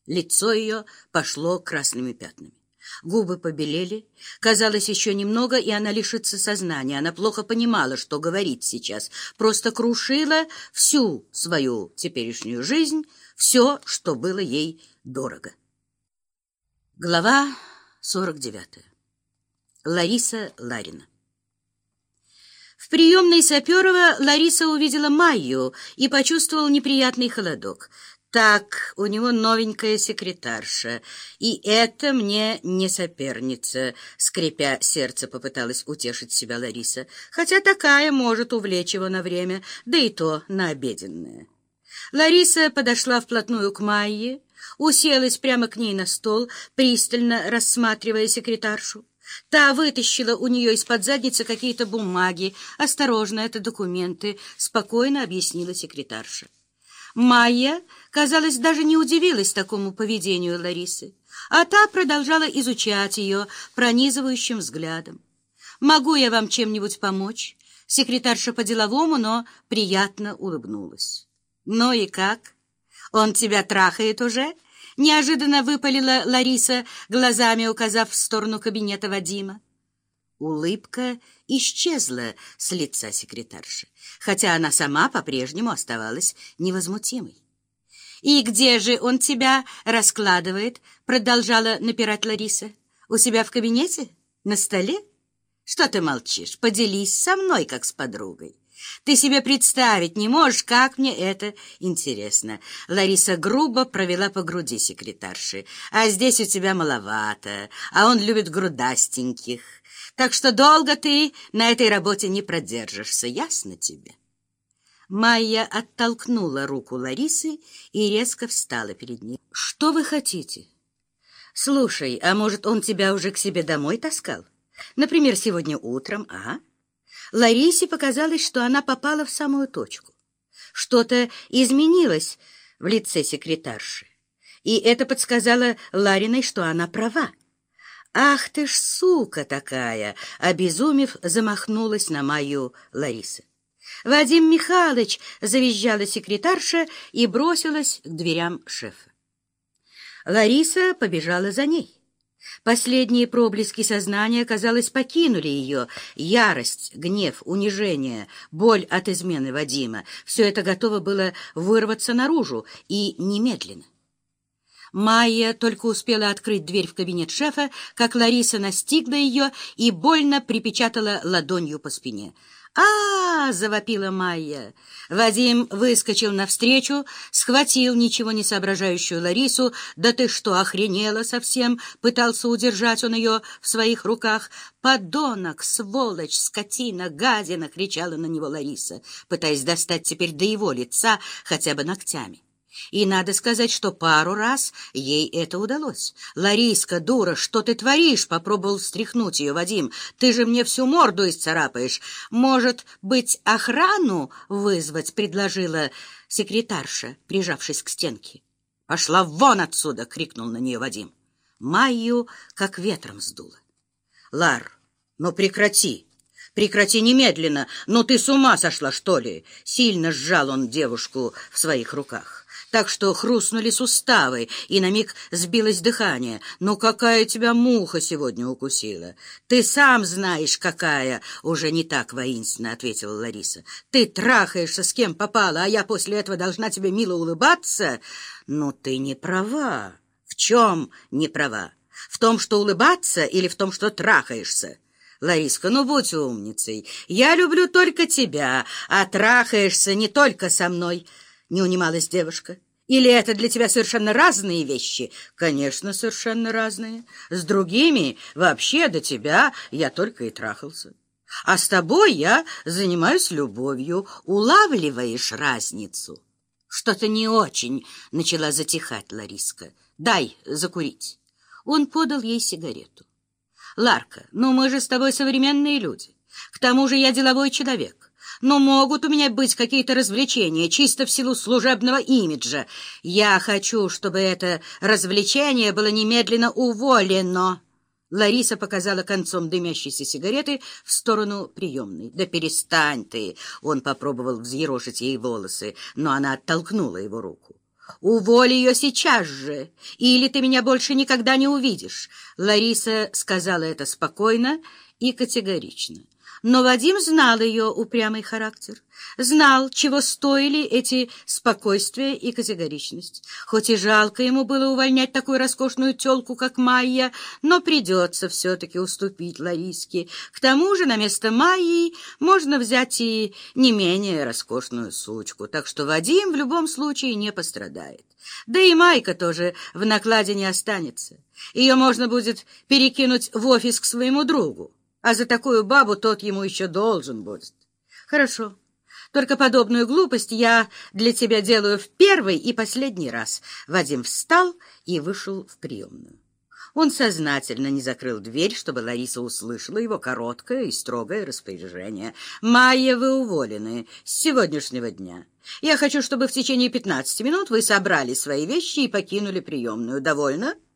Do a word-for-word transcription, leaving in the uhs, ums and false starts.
Лицо ее пошло красными пятнами. Губы побелели. Казалось, еще немного, и она лишится сознания. Она плохо понимала, что говорит сейчас. Просто крушила всю свою теперешнюю жизнь, все, что было ей дорого. Глава сорок девятая. Лариса Ларина. В приемной Саперова Лариса увидела Майю и почувствовала неприятный холодок. Так, у него новенькая секретарша, и это мне не соперница, скрипя сердце, попыталась утешить себя Лариса, хотя такая может увлечь его на время, да и то на обеденное. Лариса подошла вплотную к Майе, уселась прямо к ней на стол, пристально рассматривая секретаршу. Та вытащила у нее из-под задницы какие-то бумаги. «Осторожно, это документы», — спокойно объяснила секретарша. Майя, казалось, даже не удивилась такому поведению Ларисы, а та продолжала изучать ее пронизывающим взглядом. «Могу я вам чем-нибудь помочь?» Секретарша по-деловому, но приятно улыбнулась. «Ну и как? Он тебя трахает уже?» Неожиданно выпалила Лариса, глазами указав в сторону кабинета Вадима. Улыбка исчезла с лица секретарши, хотя она сама по-прежнему оставалась невозмутимой. «И где же он тебя раскладывает?» — продолжала напирать Лариса. «У себя в кабинете? На столе? Что ты молчишь? Поделись со мной, как с подругой. Ты себе представить не можешь, как мне это интересно». Лариса грубо провела по груди секретарши. «А здесь у тебя маловато, а он любит грудастеньких. Так что долго ты на этой работе не продержишься, ясно тебе?» Майя оттолкнула руку Ларисы и резко встала перед ней. «Что вы хотите? Слушай, а может, он тебя уже к себе домой таскал? Например, сегодня утром, а?» Ларисе показалось, что она попала в самую точку. Что-то изменилось в лице секретарши, и это подсказало Лариной, что она права. «Ах ты ж сука такая!» — обезумев, замахнулась на Майю Лариса. «Вадим Михайлович!» — завизжала секретарша и бросилась к дверям шефа. Лариса побежала за ней. Последние проблески сознания, казалось, покинули ее. Ярость, гнев, унижение, боль от измены Вадима — все это готово было вырваться наружу, и немедленно. Майя только успела открыть дверь в кабинет шефа, как Лариса настигла ее и больно припечатала ладонью по спине. «А-а-а!» — завопила Майя. Вадим выскочил навстречу, схватил ничего не соображающую Ларису. «Да ты что, охренела совсем?» — пытался удержать он ее в своих руках. «Подонок, сволочь, скотина, гадина!» — кричала на него Лариса, пытаясь достать теперь до его лица хотя бы ногтями. И надо сказать, что пару раз ей это удалось. «Лариска, дура, что ты творишь?» — попробовал встряхнуть ее Вадим. «Ты же мне всю морду исцарапаешь. Может быть, охрану вызвать?» — предложила секретарша, прижавшись к стенке. «Пошла вон отсюда!» — крикнул на нее Вадим. Майю как ветром сдуло. «Лар, ну прекрати! Прекрати немедленно! Ну ты с ума сошла, что ли?» Сильно сжал он девушку в своих руках, так что хрустнули суставы, и на миг сбилось дыхание. «Ну какая тебя муха сегодня укусила?» «Ты сам знаешь, какая!» — уже не так воинственно ответила Лариса. «Ты трахаешься с кем попало, а я после этого должна тебе мило улыбаться?» «Ну ты не права». «В чем не права? В том, что улыбаться, или в том, что трахаешься?» «Лариска, ну будь умницей. Я люблю только тебя, а трахаешься не только со мной». Не унималась девушка. «Или это для тебя совершенно разные вещи?» «Конечно, совершенно разные. С другими вообще до тебя я только и трахался. А с тобой я занимаюсь любовью. Улавливаешь разницу?» «Что-то не очень», — начала затихать Лариска. «Дай закурить». Он подал ей сигарету. «Ларка, ну мы же с тобой современные люди. К тому же я деловой человек. Но могут у меня быть какие-то развлечения, чисто в силу служебного имиджа. Я хочу, чтобы это развлечение было немедленно уволено». Лариса показала концом дымящейся сигареты в сторону приемной. «Да перестань ты!» Он попробовал взъерошить ей волосы, но она оттолкнула его руку. Уволь ее сейчас же, или ты меня больше никогда не увидишь. Лариса сказала это спокойно и категорично. Но Вадим знал ее упрямый характер, знал, чего стоили эти спокойствие и категоричность. Хоть и жалко ему было увольнять такую роскошную тёлку, как Майя, но придется все-таки уступить Лариске. К тому же на место Майи можно взять и не менее роскошную сучку, так что Вадим в любом случае не пострадает. Да и Майка тоже в накладе не останется. Ее можно будет перекинуть в офис к своему другу. А за такую бабу тот ему еще должен будет. Хорошо, только подобную глупость я для тебя делаю в первый и последний раз. Вадим встал и вышел в приемную. Он сознательно не закрыл дверь, чтобы Лариса услышала его короткое и строгое распоряжение. «Майя, вы уволены с сегодняшнего дня. Я хочу, чтобы в течение пятнадцати минут вы собрали свои вещи и покинули приемную. Довольно?»